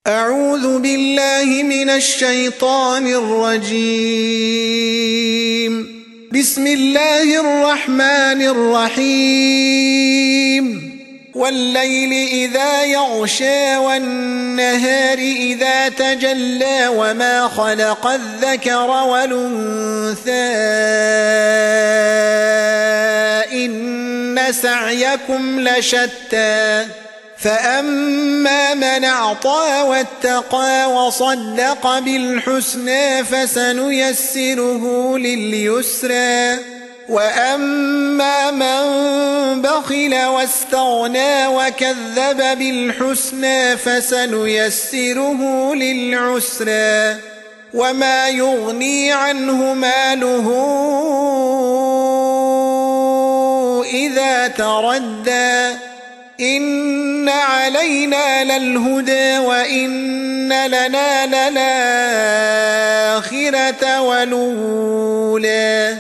أعوذ بالله من الشيطان الرجيم. بسم الله الرحمن الرحيم. والليل إذا يغشى والنهار إذا تجلى وما خلق الذكر والأنثى إن سعيكم لشتى فأما من أعطى واتقى وصدق بالحسنى فسنيسره لليسرى وأما من بخل واستغنى وكذب بالحسنى فسنيسره للعسرى وما يغني عنه ماله إذا تردى إن علينا للهدى وإن لنا للآخرة والأولى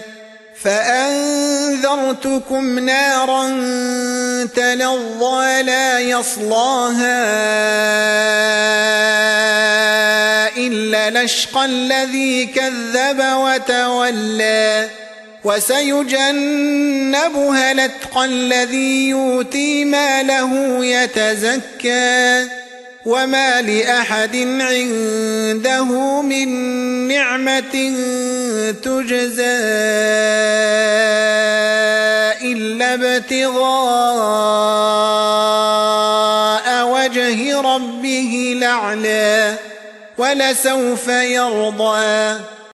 فأنذرتكم نارا تلظى لا يصلاها إلا الأشقى الذي كذب وتولى وسيجنبها الأتقى الذي يؤتي ماله يتزكى وما لأحد عنده من نعمة تجزى إلا ابتغاء وجه ربه الأعلى ولسوف يرضى